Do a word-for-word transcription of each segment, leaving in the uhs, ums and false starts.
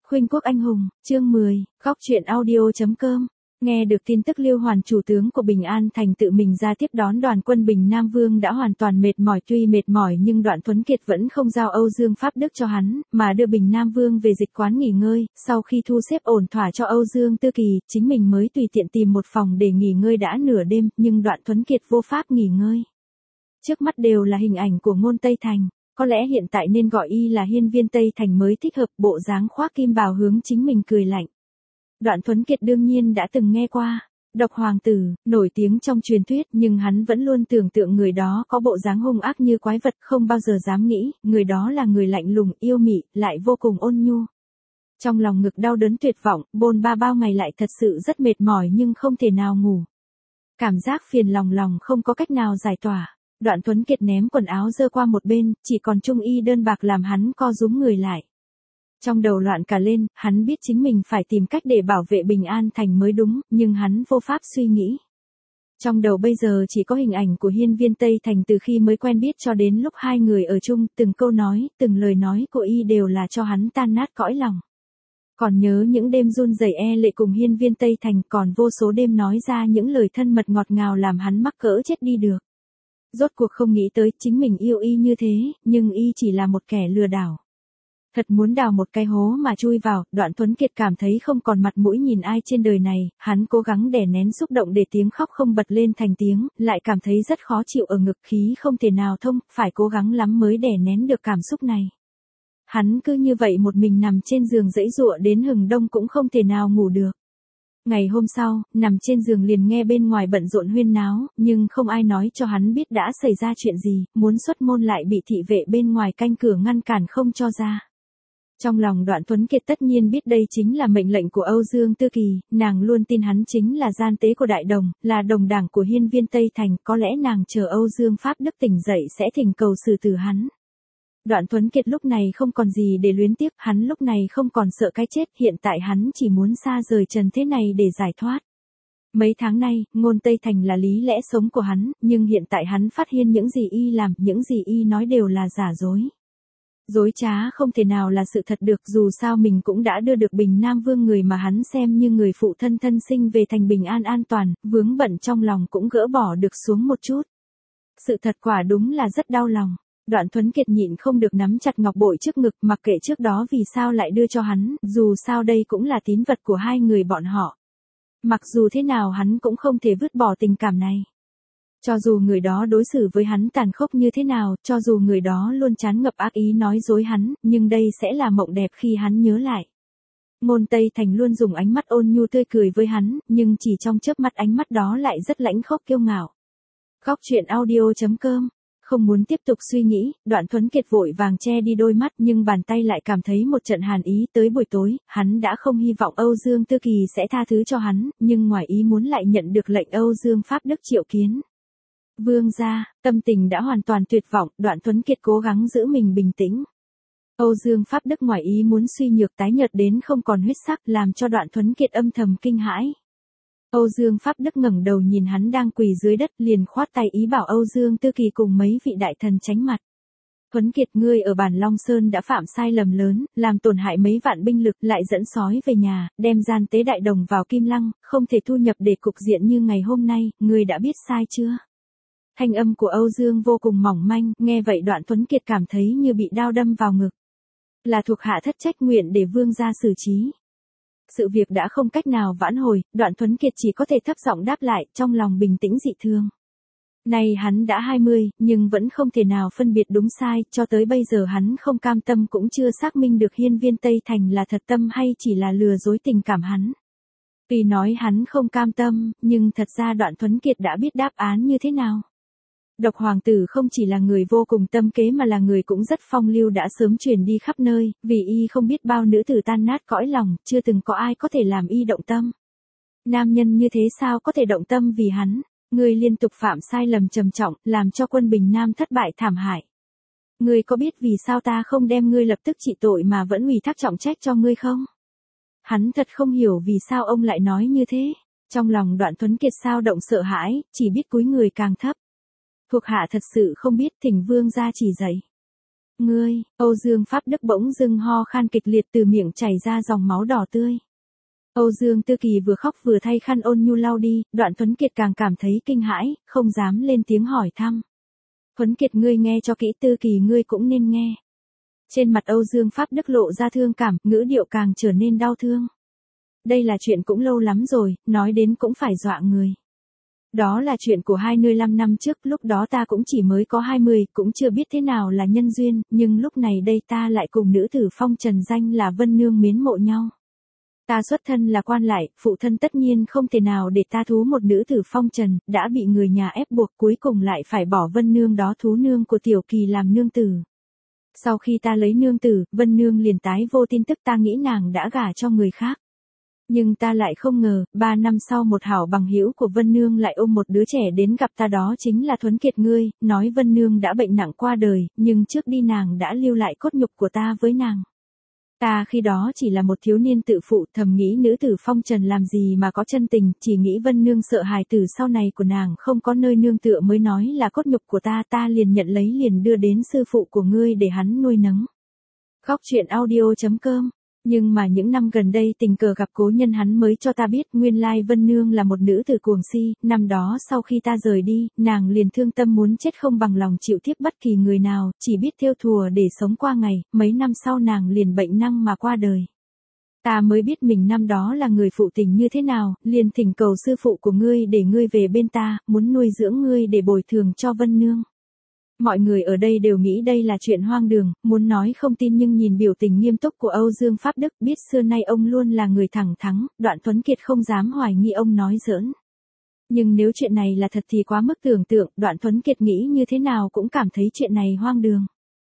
Khuynh quốc anh hùng, chương mười, góc truyện audio chấm com. Nghe được tin tức Liêu Hoàn chủ tướng của Bình An Thành tự mình ra tiếp đón đoàn quân Bình Nam Vương đã hoàn toàn mệt mỏi, tuy mệt mỏi nhưng Đoạn Tuấn Kiệt vẫn không giao Âu Dương Pháp Đức cho hắn, mà đưa Bình Nam Vương về dịch quán nghỉ ngơi, sau khi thu xếp ổn thỏa cho Âu Dương Tư Kỳ, chính mình mới tùy tiện tìm một phòng để nghỉ ngơi. Đã nửa đêm, nhưng Đoạn Tuấn Kiệt vô pháp nghỉ ngơi. Trước mắt đều là hình ảnh của Ngôn Tây Thành. Có lẽ hiện tại nên gọi y là hiên viên Tây Thành mới thích hợp, bộ dáng khoác kim bào hướng chính mình cười lạnh. Đoạn Tuấn Kiệt đương nhiên đã từng nghe qua, Độc Hoàng tử, nổi tiếng trong truyền thuyết, nhưng hắn vẫn luôn tưởng tượng người đó có bộ dáng hung ác như quái vật, không bao giờ dám nghĩ, người đó là người lạnh lùng, yêu mị, lại vô cùng ôn nhu. Trong lòng ngực đau đớn tuyệt vọng, bôn ba bao ngày lại thật sự rất mệt mỏi nhưng không thể nào ngủ. Cảm giác phiền lòng lòng không có cách nào giải tỏa. Đoạn Tuấn Kiệt ném quần áo dơ qua một bên, chỉ còn trung y đơn bạc làm hắn co rúm người lại. Trong đầu loạn cả lên, hắn biết chính mình phải tìm cách để bảo vệ Bình An Thành mới đúng, nhưng hắn vô pháp suy nghĩ. Trong đầu bây giờ chỉ có hình ảnh của hiên viên Tây Thành từ khi mới quen biết cho đến lúc hai người ở chung, từng câu nói, từng lời nói của y đều là cho hắn tan nát cõi lòng. Còn nhớ những đêm run rẩy e lệ cùng hiên viên Tây Thành, còn vô số đêm nói ra những lời thân mật ngọt ngào làm hắn mắc cỡ chết đi được. Rốt cuộc không nghĩ tới chính mình yêu y như thế, nhưng y chỉ là một kẻ lừa đảo. Thật muốn đào một cái hố mà chui vào. Đoạn Tuấn Kiệt cảm thấy không còn mặt mũi nhìn ai trên đời này, hắn cố gắng đè nén xúc động để tiếng khóc không bật lên thành tiếng, lại cảm thấy rất khó chịu ở ngực, khí không thể nào thông, phải cố gắng lắm mới đè nén được cảm xúc này. Hắn cứ như vậy một mình nằm trên giường giãy giụa đến hừng đông cũng không thể nào ngủ được. Ngày hôm sau, nằm trên giường liền nghe bên ngoài bận rộn huyên náo, nhưng không ai nói cho hắn biết đã xảy ra chuyện gì, muốn xuất môn lại bị thị vệ bên ngoài canh cửa ngăn cản không cho ra. Trong lòng Đoạn Tuấn Kiệt tất nhiên biết đây chính là mệnh lệnh của Âu Dương Tư Kỳ, nàng luôn tin hắn chính là gian tế của Đại Đồng, là đồng đảng của hiên viên Tây Thành, có lẽ nàng chờ Âu Dương Pháp Đức tỉnh dậy sẽ thỉnh cầu xử tử hắn. Đoạn Tuấn Kiệt lúc này không còn gì để luyến tiếc, hắn lúc này không còn sợ cái chết, hiện tại hắn chỉ muốn xa rời trần thế này để giải thoát. Mấy tháng nay, Ngôn Tây Thành là lý lẽ sống của hắn, nhưng hiện tại hắn phát hiện những gì y làm, những gì y nói đều là giả dối. Dối trá không thể nào là sự thật được, dù sao mình cũng đã đưa được Bình Nam Vương, người mà hắn xem như người phụ thân thân sinh, về thành bình an an toàn, vướng bận trong lòng cũng gỡ bỏ được xuống một chút. Sự thật quả đúng là rất đau lòng. Đoạn Tuấn Kiệt nhịn không được nắm chặt ngọc bội trước ngực, mặc kệ trước đó vì sao lại đưa cho hắn, dù sao đây cũng là tín vật của hai người bọn họ. Mặc dù thế nào hắn cũng không thể vứt bỏ tình cảm này. Cho dù người đó đối xử với hắn tàn khốc như thế nào, cho dù người đó luôn tràn ngập ác ý nói dối hắn, nhưng đây sẽ là mộng đẹp khi hắn nhớ lại. Ngôn Tây Thành luôn dùng ánh mắt ôn nhu tươi cười với hắn, nhưng chỉ trong chớp mắt ánh mắt đó lại rất lãnh khốc kiêu ngạo. Góc truyện audio chấm com. Không muốn tiếp tục suy nghĩ, Đoạn Tuấn Kiệt vội vàng che đi đôi mắt, nhưng bàn tay lại cảm thấy một trận hàn ý. Tới buổi tối, hắn đã không hy vọng Âu Dương Tư Kỳ sẽ tha thứ cho hắn, nhưng ngoài ý muốn lại nhận được lệnh Âu Dương Pháp Đức triệu kiến. Vương gia, tâm tình đã hoàn toàn tuyệt vọng, Đoạn Tuấn Kiệt cố gắng giữ mình bình tĩnh. Âu Dương Pháp Đức ngoài ý muốn suy nhược tái nhợt đến không còn huyết sắc, làm cho Đoạn Tuấn Kiệt âm thầm kinh hãi. Âu Dương Pháp Đức ngẩng đầu nhìn hắn đang quỳ dưới đất, liền khoát tay ý bảo Âu Dương Tư Kỳ cùng mấy vị đại thần tránh mặt. Tuấn Kiệt, ngươi ở Bản Long Sơn đã phạm sai lầm lớn, làm tổn hại mấy vạn binh lực, lại dẫn sói về nhà, đem gian tế Đại Đồng vào Kim Lăng, không thể thu nhập để cục diện như ngày hôm nay, ngươi đã biết sai chưa? Thanh âm của Âu Dương vô cùng mỏng manh, nghe vậy Đoạn Tuấn Kiệt cảm thấy như bị đao đâm vào ngực. Là thuộc hạ thất trách, nguyện để vương gia xử trí. Sự việc đã không cách nào vãn hồi, Đoạn Tuấn Kiệt chỉ có thể thấp giọng đáp lại, trong lòng bình tĩnh dị thường. Nay hắn đã hai mươi, nhưng vẫn không thể nào phân biệt đúng sai, cho tới bây giờ hắn không cam tâm cũng chưa xác minh được hiên viên Tây Thành là thật tâm hay chỉ là lừa dối tình cảm hắn. Vì nói hắn không cam tâm, nhưng thật ra Đoạn Tuấn Kiệt đã biết đáp án như thế nào. Độc Hoàng tử không chỉ là người vô cùng tâm kế mà là người cũng rất phong lưu, đã sớm truyền đi khắp nơi, vì y không biết bao nữ tử tan nát cõi lòng, chưa từng có ai có thể làm y động tâm. Nam nhân như thế sao có thể động tâm vì hắn? Ngươi liên tục phạm sai lầm trầm trọng, làm cho quân Bình Nam thất bại thảm hại. Ngươi có biết vì sao ta không đem ngươi lập tức trị tội mà vẫn ủy thác trọng trách cho ngươi không? Hắn thật không hiểu vì sao ông lại nói như thế. Trong lòng Đoạn Tuấn Kiệt sao động sợ hãi, chỉ biết cúi người càng thấp. Thuộc hạ thật sự không biết, thỉnh vương gia chỉ dạy. Ngươi, Âu Dương Pháp Đức bỗng dưng ho khan kịch liệt từ miệng chảy ra dòng máu đỏ tươi. Âu Dương Tư Kỳ vừa khóc vừa thay khăn ôn nhu lau đi, Đoạn Tuấn Kiệt càng cảm thấy kinh hãi, không dám lên tiếng hỏi thăm. Tuấn Kiệt ngươi nghe cho kỹ, Tư Kỳ ngươi cũng nên nghe. Trên mặt Âu Dương Pháp Đức lộ ra thương cảm, ngữ điệu càng trở nên đau thương. Đây là chuyện cũng lâu lắm rồi, nói đến cũng phải dọa người. Đó là chuyện của hai mươi lăm năm trước, lúc đó ta cũng chỉ mới có hai mươi, cũng chưa biết thế nào là nhân duyên, nhưng lúc này đây ta lại cùng nữ tử phong trần danh là Vân Nương mến mộ nhau. Ta xuất thân là quan lại, phụ thân tất nhiên không thể nào để ta thú một nữ tử phong trần, đã bị người nhà ép buộc cuối cùng lại phải bỏ Vân Nương đó thú nương của Tiểu Kỳ làm nương tử. Sau khi ta lấy nương tử, Vân Nương liền tái vô tin tức, ta nghĩ nàng đã gả cho người khác. Nhưng ta lại không ngờ, ba năm sau một hảo bằng hữu của Vân Nương lại ôm một đứa trẻ đến gặp ta, đó chính là Tuấn Kiệt ngươi, nói Vân Nương đã bệnh nặng qua đời, nhưng trước đi nàng đã lưu lại cốt nhục của ta với nàng. Ta khi đó chỉ là một thiếu niên tự phụ, thầm nghĩ nữ tử phong trần làm gì mà có chân tình, chỉ nghĩ Vân Nương sợ hài tử sau này của nàng không có nơi nương tựa mới nói là cốt nhục của ta, ta liền nhận lấy liền đưa đến sư phụ của ngươi để hắn nuôi nấng. Góc truyện audio chấm com. Nhưng mà những năm gần đây tình cờ gặp cố nhân hắn mới cho ta biết nguyên lai Vân Nương là một nữ tử cuồng si, năm đó sau khi ta rời đi, nàng liền thương tâm muốn chết không bằng lòng chịu tiếp bất kỳ người nào, chỉ biết thêu thùa để sống qua ngày, mấy năm sau nàng liền bệnh năng mà qua đời. Ta mới biết mình năm đó là người phụ tình như thế nào, liền thỉnh cầu sư phụ của ngươi để ngươi về bên ta, muốn nuôi dưỡng ngươi để bồi thường cho Vân Nương. Mọi người ở đây đều nghĩ đây là chuyện hoang đường, muốn nói không tin nhưng nhìn biểu tình nghiêm túc của Âu Dương Pháp Đức, biết xưa nay ông luôn là người thẳng thắn, Đoạn Tuấn Kiệt không dám hoài nghi ông nói giỡn. Nhưng nếu chuyện này là thật thì quá mức tưởng tượng, Đoạn Tuấn Kiệt nghĩ như thế nào cũng cảm thấy chuyện này hoang đường.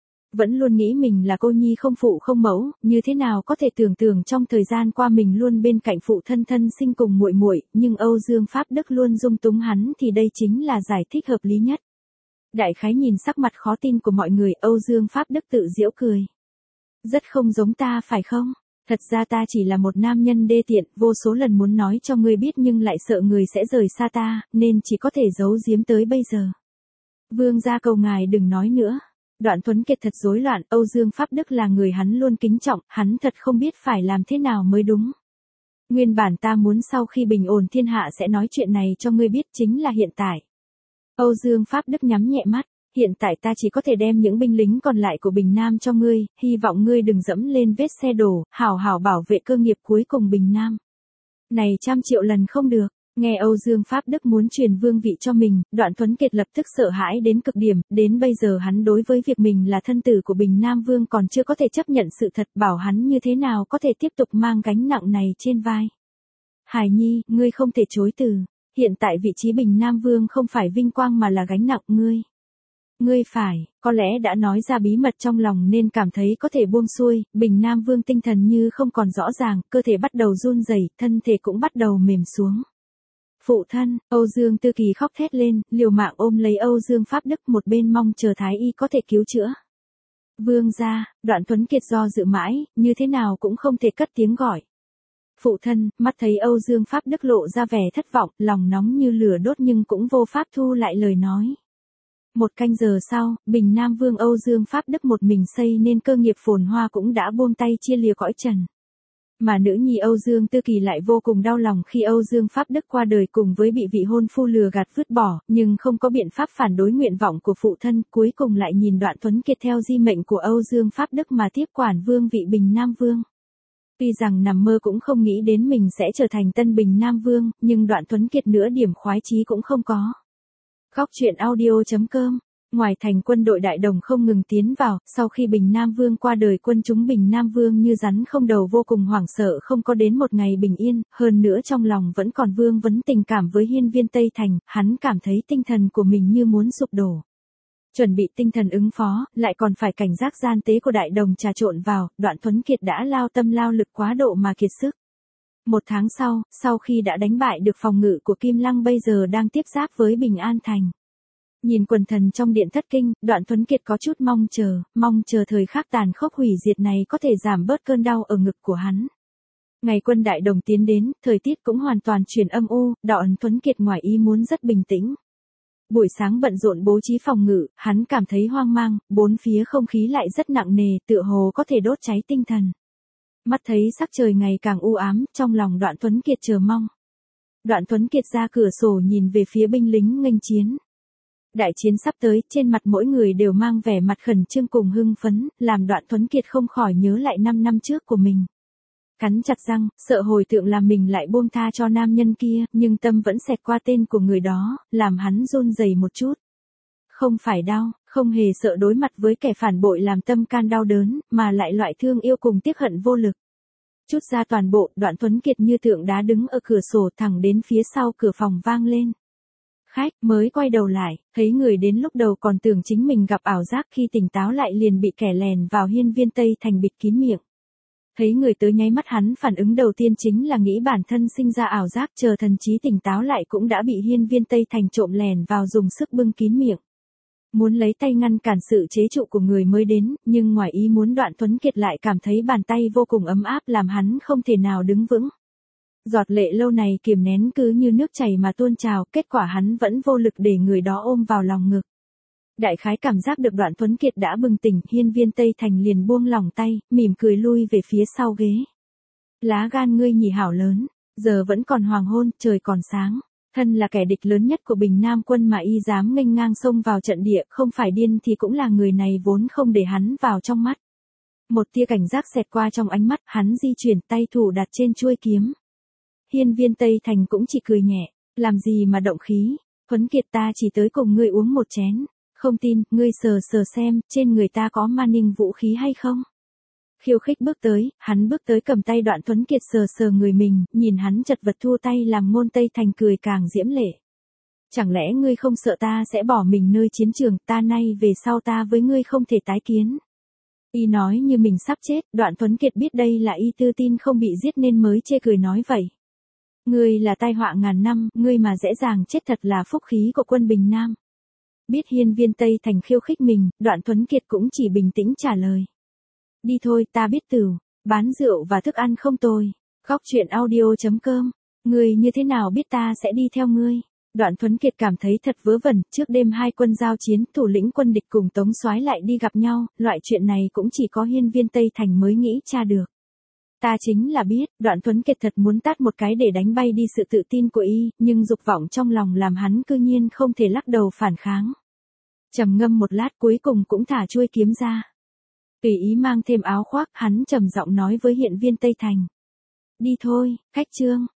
Vẫn luôn nghĩ mình là cô nhi không phụ không mẫu, như thế nào có thể tưởng tượng trong thời gian qua mình luôn bên cạnh phụ thân thân sinh cùng muội muội, nhưng Âu Dương Pháp Đức luôn dung túng hắn thì đây chính là giải thích hợp lý nhất. Đại khái nhìn sắc mặt khó tin của mọi người, Âu Dương Pháp Đức tự giễu cười. Rất không giống ta phải không? Thật ra ta chỉ là một nam nhân đê tiện, vô số lần muốn nói cho ngươi biết nhưng lại sợ người sẽ rời xa ta, nên chỉ có thể giấu giếm tới bây giờ. Vương gia cầu ngài đừng nói nữa. Đoạn Tuấn Kiệt thật rối loạn, Âu Dương Pháp Đức là người hắn luôn kính trọng, hắn thật không biết phải làm thế nào mới đúng. Nguyên bản ta muốn sau khi bình ổn thiên hạ sẽ nói chuyện này cho ngươi biết, chính là hiện tại. Âu Dương Pháp Đức nhắm nhẹ mắt, hiện tại ta chỉ có thể đem những binh lính còn lại của Bình Nam cho ngươi, hy vọng ngươi đừng dẫm lên vết xe đổ, hảo hảo bảo vệ cơ nghiệp cuối cùng Bình Nam. Này trăm triệu lần không được, nghe Âu Dương Pháp Đức muốn truyền vương vị cho mình, Đoạn Tuấn Kiệt lập tức sợ hãi đến cực điểm, đến bây giờ hắn đối với việc mình là thân tử của Bình Nam Vương còn chưa có thể chấp nhận sự thật, bảo hắn như thế nào có thể tiếp tục mang gánh nặng này trên vai. Hải Nhi, ngươi không thể chối từ. Hiện tại vị trí Bình Nam Vương không phải vinh quang mà là gánh nặng, ngươi. Ngươi phải, có lẽ đã nói ra bí mật trong lòng nên cảm thấy có thể buông xuôi, Bình Nam Vương tinh thần như không còn rõ ràng, cơ thể bắt đầu run rẩy, thân thể cũng bắt đầu mềm xuống. Phụ thân, Âu Dương Tư Kỳ khóc thét lên, liều mạng ôm lấy Âu Dương Pháp Đức, một bên mong chờ thái y có thể cứu chữa. Vương gia, Đoạn Tuấn Kiệt do dự mãi, như thế nào cũng không thể cất tiếng gọi. Phụ thân, mắt thấy Âu Dương Pháp Đức lộ ra vẻ thất vọng, lòng nóng như lửa đốt nhưng cũng vô pháp thu lại lời nói. Một canh giờ sau, Bình Nam Vương Âu Dương Pháp Đức một mình xây nên cơ nghiệp phồn hoa cũng đã buông tay chia lìa cõi trần. Mà nữ nhi Âu Dương Tư Kỳ lại vô cùng đau lòng khi Âu Dương Pháp Đức qua đời cùng với bị vị hôn phu lừa gạt vứt bỏ, nhưng không có biện pháp phản đối nguyện vọng của phụ thân, cuối cùng lại nhìn Đoạn Tuấn Kiệt theo di mệnh của Âu Dương Pháp Đức mà tiếp quản vương vị Bình Nam Vương. Tuy rằng nằm mơ cũng không nghĩ đến mình sẽ trở thành tân Bình Nam Vương, nhưng Đoạn Tuấn Kiệt nửa điểm khoái chí cũng không có. Góc truyện audio chấm com. Ngoài thành quân đội Đại Đồng không ngừng tiến vào, sau khi Bình Nam Vương qua đời quân chúng Bình Nam Vương như rắn không đầu vô cùng hoảng sợ không có đến một ngày bình yên, hơn nữa trong lòng vẫn còn vương vấn tình cảm với hiên viên Tây Thành, hắn cảm thấy tinh thần của mình như muốn sụp đổ. Chuẩn bị tinh thần ứng phó, lại còn phải cảnh giác gian tế của Đại Đồng trà trộn vào, Đoạn Tuấn Kiệt đã lao tâm lao lực quá độ mà kiệt sức. Một tháng sau, sau khi đã đánh bại được phòng ngự của Kim Lăng bây giờ đang tiếp giáp với Bình An Thành. Nhìn quần thần trong điện thất kinh, Đoạn Tuấn Kiệt có chút mong chờ, mong chờ thời khắc tàn khốc hủy diệt này có thể giảm bớt cơn đau ở ngực của hắn. Ngày quân Đại Đồng tiến đến, thời tiết cũng hoàn toàn chuyển âm u, Đoạn Tuấn Kiệt ngoài ý muốn rất bình tĩnh. Buổi sáng bận rộn bố trí phòng ngự, hắn cảm thấy hoang mang, bốn phía không khí lại rất nặng nề, tựa hồ có thể đốt cháy tinh thần. Mắt thấy sắc trời ngày càng u ám, trong lòng Đoạn Tuấn Kiệt chờ mong. Đoạn Tuấn Kiệt ra cửa sổ nhìn về phía binh lính nghênh chiến. Đại chiến sắp tới, trên mặt mỗi người đều mang vẻ mặt khẩn trương cùng hưng phấn, làm Đoạn Tuấn Kiệt không khỏi nhớ lại năm năm trước của mình. Cắn chặt răng, sợ hồi tượng làm mình lại buông tha cho nam nhân kia, nhưng tâm vẫn xẹt qua tên của người đó, làm hắn run rẩy một chút. Không phải đau, không hề sợ đối mặt với kẻ phản bội làm tâm can đau đớn, mà lại loại thương yêu cùng tiếc hận vô lực. Chút ra toàn bộ, Đoạn Tuấn Kiệt như tượng đá đứng ở cửa sổ thẳng đến phía sau cửa phòng vang lên. Khách mới quay đầu lại, thấy người đến lúc đầu còn tưởng chính mình gặp ảo giác, khi tỉnh táo lại liền bị kẻ lèn vào hiên viên Tây Thành bịt kín miệng. Thấy người tới nháy mắt hắn phản ứng đầu tiên chính là nghĩ bản thân sinh ra ảo giác, chờ thần trí tỉnh táo lại cũng đã bị hiên viên Tây Thành trộm lèn vào dùng sức bưng kín miệng. Muốn lấy tay ngăn cản sự chế trụ của người mới đến, nhưng ngoài ý muốn Đoạn Tuấn Kiệt lại cảm thấy bàn tay vô cùng ấm áp làm hắn không thể nào đứng vững. Giọt lệ lâu này kiềm nén cứ như nước chảy mà tuôn trào, kết quả hắn vẫn vô lực để người đó ôm vào lòng ngực. Đại khái cảm giác được Đoạn Tuấn Kiệt đã bừng tỉnh, hiên viên Tây Thành liền buông lỏng tay, mỉm cười lui về phía sau ghế. Lá gan ngươi nhỉ hảo lớn, giờ vẫn còn hoàng hôn, trời còn sáng. Thân là kẻ địch lớn nhất của Bình Nam quân mà y dám nghênh ngang xông vào trận địa, không phải điên thì cũng là người này vốn không để hắn vào trong mắt. Một tia cảnh giác xẹt qua trong ánh mắt, hắn di chuyển tay thủ đặt trên chuôi kiếm. Hiên viên Tây Thành cũng chỉ cười nhẹ, làm gì mà động khí, Tuấn Kiệt ta chỉ tới cùng ngươi uống một chén, không tin, ngươi sờ sờ xem, trên người ta có man ninh vũ khí hay không. Khiêu khích bước tới, hắn bước tới cầm tay Đoạn Tuấn Kiệt sờ sờ người mình, nhìn hắn chật vật thua tay làm ngôn Tây Thành cười càng diễm lệ. Chẳng lẽ ngươi không sợ ta sẽ bỏ mình nơi chiến trường, ta nay về sau ta với ngươi không thể tái kiến. Y nói như mình sắp chết, Đoạn Tuấn Kiệt biết đây là y tự tin không bị giết nên mới chê cười nói vậy. Ngươi là tai họa ngàn năm, ngươi mà dễ dàng chết thật là phúc khí của quân Bình Nam. Biết hiên viên Tây Thành khiêu khích mình, Đoạn Tuấn Kiệt cũng chỉ bình tĩnh trả lời. Đi thôi, ta biết tửu, bán rượu và thức ăn không tồi. Góc truyện audio chấm com, ngươi như thế nào biết ta sẽ đi theo ngươi? Đoạn Tuấn Kiệt cảm thấy thật vớ vẩn, trước đêm hai quân giao chiến, thủ lĩnh quân địch cùng Tống Soái lại đi gặp nhau, loại chuyện này cũng chỉ có hiên viên Tây Thành mới nghĩ tra được. Ta chính là biết, Đoạn Tuấn Kiệt thật muốn tát một cái để đánh bay đi sự tự tin của y, nhưng dục vọng trong lòng làm hắn cư nhiên không thể lắc đầu phản kháng. Trầm ngâm một lát cuối cùng cũng thả chuôi kiếm ra. Tùy ý mang thêm áo khoác, hắn trầm giọng nói với hiên viên Tây Thành. Đi thôi, khách trương.